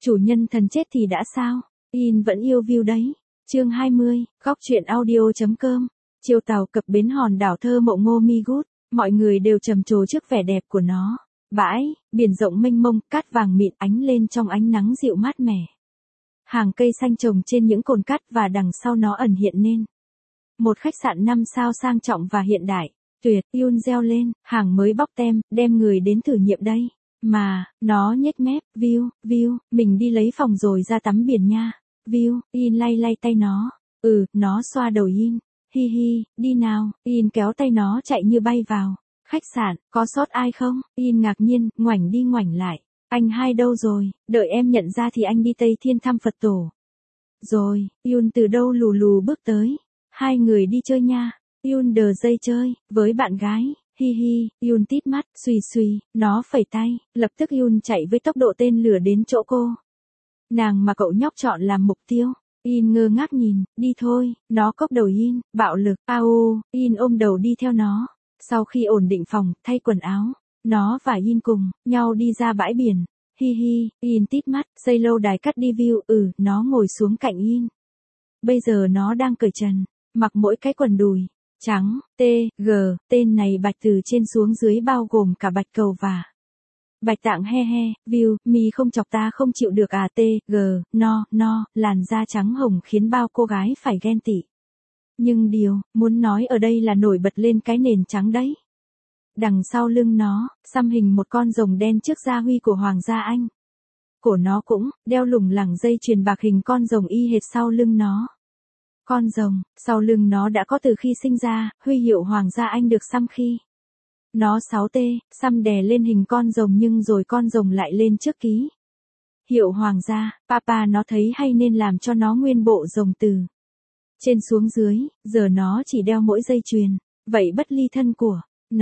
Chủ nhân thần chết thì đã sao? In vẫn yêu view đấy. Chương 20, góc truyện audio.com. Chiều tàu cập bến hòn đảo thơ mộng Ngô Mi Gút, mọi người đều trầm trồ trước vẻ đẹp của nó. Bãi, biển rộng mênh mông, cát vàng mịn ánh lên trong ánh nắng dịu mát mẻ. Hàng cây xanh trồng trên những cồn cát và đằng sau nó ẩn hiện nên một khách sạn 5 sao sang trọng và hiện đại. Tuyệt, Yun reo lên, hàng mới bóc tem, đem người đến thử nghiệm đây. Mà, nó nhếch mép, view, mình đi lấy phòng rồi ra tắm biển nha. View, In lay lay tay nó. Nó xoa đầu In. Hi, đi nào, In kéo tay nó chạy như bay vào. Khách sạn, có sót ai không? In ngạc nhiên, ngoảnh đi ngoảnh lại. Anh hai đâu rồi, đợi em nhận ra thì anh đi Tây Thiên thăm Phật tổ. Rồi, Yun từ đâu lù lù bước tới. Hai người đi chơi nha. Yun đờ dây chơi, với bạn gái. Hi, Yun tít mắt, suy, nó phẩy tay, lập tức Yun chạy với tốc độ tên lửa đến chỗ cô. Nàng mà cậu nhóc chọn làm mục tiêu. In ngơ ngác nhìn, đi thôi, nó cốc đầu In, bạo lực, In ôm đầu đi theo nó. Sau khi ổn định phòng, thay quần áo, nó và In cùng nhau đi ra bãi biển. Hi, In tít mắt, xây lâu đài cắt đi view, nó ngồi xuống cạnh In. Bây giờ nó đang cởi trần, mặc mỗi cái quần đùi trắng, tên này bạch từ trên xuống dưới bao gồm cả bạch cầu và bạch tạng he, view, mi không chọc ta không chịu được à no, làn da trắng hồng khiến bao cô gái phải ghen tị. Nhưng điều muốn nói ở đây là nổi bật lên cái nền trắng đấy. Đằng sau lưng nó, xăm hình một con rồng đen trước gia huy của Hoàng gia Anh. Cổ nó cũng đeo lủng lẳng dây chuyền bạc hình con rồng y hệt sau lưng nó. Con rồng, sau lưng nó đã có từ khi sinh ra, huy hiệu Hoàng gia Anh được xăm khi nó 6T, xăm đè lên hình con rồng nhưng rồi con rồng lại lên trước ký hiệu Hoàng gia. Papa nó thấy hay nên làm cho nó nguyên bộ rồng từ trên xuống dưới, giờ nó chỉ đeo mỗi dây chuyền. Vậy bất ly thân của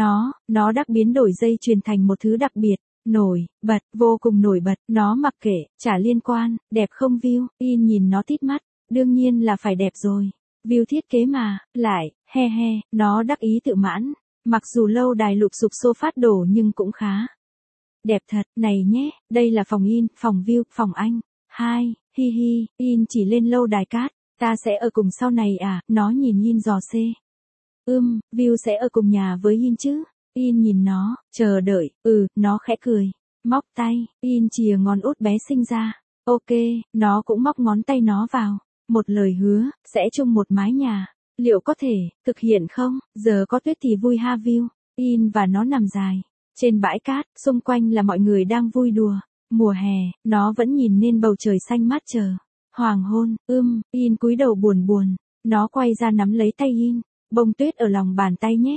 nó đắc biến đổi dây chuyền thành một thứ đặc biệt, nổi bật, vô cùng nổi bật. Nó mặc kệ, chả liên quan, đẹp không view? In nhìn nó tít mắt. Đương nhiên là phải đẹp rồi. View thiết kế mà, lại, he, nó đắc ý tự mãn. Mặc dù lâu đài lụp sụp xô phát đổ nhưng cũng khá đẹp thật. Này nhé, đây là phòng In, phòng view, phòng anh. Hi, In chỉ lên lâu đài cát. Ta sẽ ở cùng sau này à? Nó nhìn In dò xê. View sẽ ở cùng nhà với In chứ? In nhìn nó, chờ đợi. Nó khẽ cười. Móc tay, In chìa ngón út bé sinh ra. Ok, nó cũng móc ngón tay nó vào. Một lời hứa, sẽ chung một mái nhà. Liệu có thể thực hiện không? Giờ có tuyết thì vui ha view. In và nó nằm dài trên bãi cát, xung quanh là mọi người đang vui đùa. Mùa hè, nó vẫn nhìn lên bầu trời xanh mát chờ hoàng hôn. In cúi đầu buồn. Nó quay ra nắm lấy tay In. Bông tuyết ở lòng bàn tay nhé.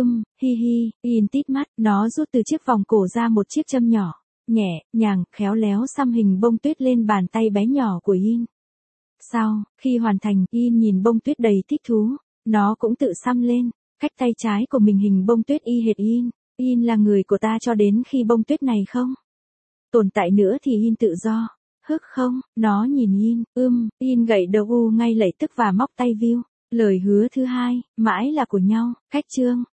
Hi, In tít mắt. Nó rút từ chiếc vòng cổ ra một chiếc châm nhỏ, nhẹ nhàng, khéo léo xăm hình bông tuyết lên bàn tay bé nhỏ của In. Sau khi hoàn thành, In nhìn bông tuyết đầy thích thú. Nó cũng tự xăm lên cách tay trái của mình hình bông tuyết y hệt In. In là người của ta cho đến khi bông tuyết này không tồn tại nữa thì In tự do. Hức không? Nó nhìn In. In gậy đầu ngay lập tức và móc tay view. Lời hứa thứ hai, mãi là của nhau. Khách trương.